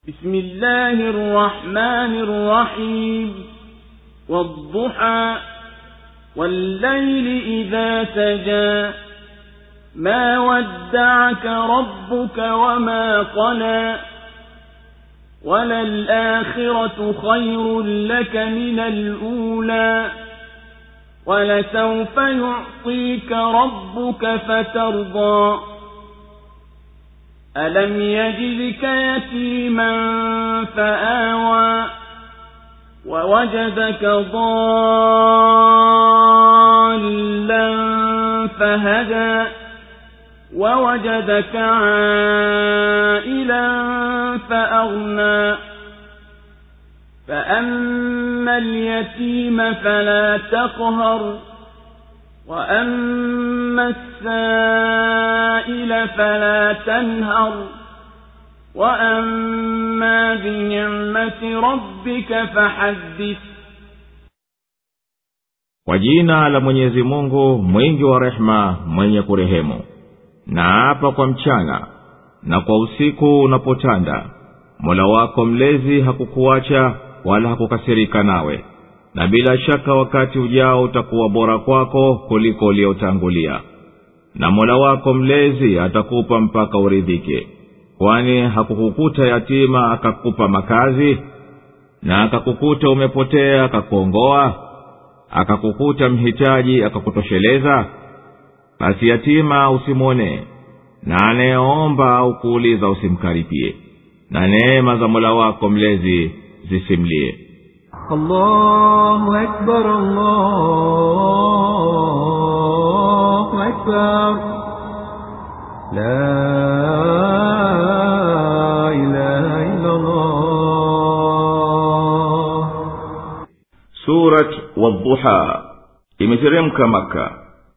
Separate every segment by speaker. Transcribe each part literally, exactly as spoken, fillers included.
Speaker 1: بسم الله الرحمن الرحيم والضحى والليل إذا سجى ما ودعك ربك وما قلى وللآخرة خير لك من الأولى ولسوف يعطيك ربك فترضى ألم يجدك يتيما فآوى ووجدك ضالا فهدى ووجدك عائلا فأغنى فأما اليتيم فلا تقهر وأما السائل فلا تنهر وأما بنعمة ربك فحدث.
Speaker 2: Kwa jina la Mwenyezi Mungu mwingi wa rehema mwenye kurehemu. Na hapa kwa mchana na kwa usiku unapotanda, Mola wako mlezi hakukuacha wala hakukasirika nawe, na bila shaka wakati ujao utakuwa bora kwako kuliko uliotangulia. Na Mola wako mlezi atakupa mpaka uridhike, kwani hakukukuta yatima akakupa makazi, na akakukuta umepotea akakuongoa, akakukuta mhitaji akakutosheleza. Basi yatima usimwone, na anayeomba au kuuliza usimkaripie, na neema za Mola wako mlezi zisimlie.
Speaker 3: Allahu Akbar, Allahu Akbar, la ilaha illa Allah.
Speaker 4: Surat Wadduha imeteremka Maka.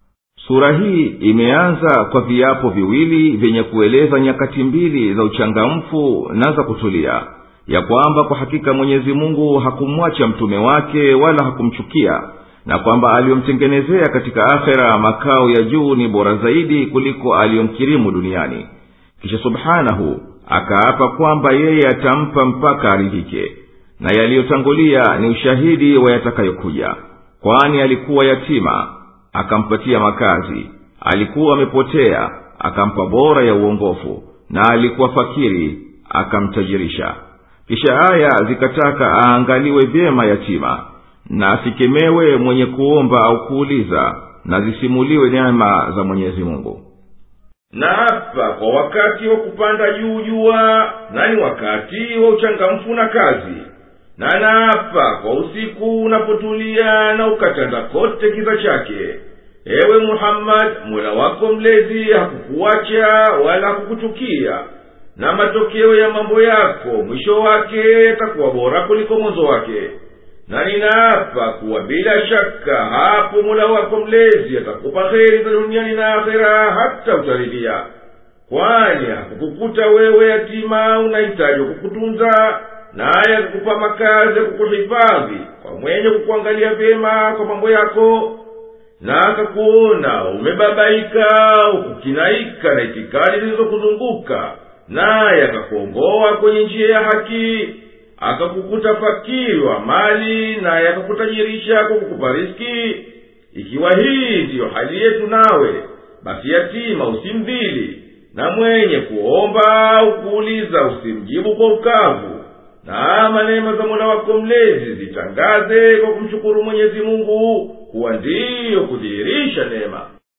Speaker 4: Sura hii imeanza kwa viapo viwili vyenye kueleza nyakati mbili za uchangamfu na za kutulia, ya kwamba kwa hakika Mwenyezi Mungu hakumwacha mtume wake wala hakumchukia, na kwamba aliyomtengenezea katika akhera makao ya juu ni bora zaidi kuliko aliyomkirimu duniani. Kisha subhanahu akaapa kwamba yeye atampa mpaka aridhike, na yaliyotangulia ni ushahidi wa yatakayokuja. Kwani alikuwa yatima akampatia makazi, alikuwa amepotea akampa bora ya uongofu, na alikuwa fakiri akamtajirisha. Kisha aya zikataka aangaliwe vyema yatima, na asikemewe mwenye kuomba au kuuliza, na zisimuliwe neema za Mwenyezi Mungu.
Speaker 5: Na hapa kwa wakati wa kupanda juu jua, na ni wakati wa uchangamfu na kazi. Na na hapa kwa usiku unapotulia na ukatanda kote kiza chake. Ewe Muhammad, Mola wako mlezi hakukuacha wala hakukuchukia, na matokeo ya mambo yako mwisho wake yatakuwa bora kuliko mwanzo wake. Na ninaapa kuwa bila shaka hapo Mola wako mlezi atakupa kheri za duniani na akhera hata utaridhia. Kwani hakukukuta wewe yatima unahitaji kukutunza, naye akukupa makazi ya kukuhifadhi kwa mwenye kukuangalia vyema kwa mambo yako, na akakuona umebabaika ukukinaika na itikadi zilizokuzunguka, naye akakuongoa kwenye njia ya haki, akakukuta fakiri wa mali, naye akakutajirisha kwa kukupa riziki. Ikiwa hii ndiyo hali yetu nawe, basi yatima usimdhili, na mwenye kuomba au kuuliza usimjibu kwa ukavu. Na neema za Mola wako mlezi zitangaze kwa kumshukuru Mwenyezi Mungu, kuwa ndiyo kudhihirisha neema.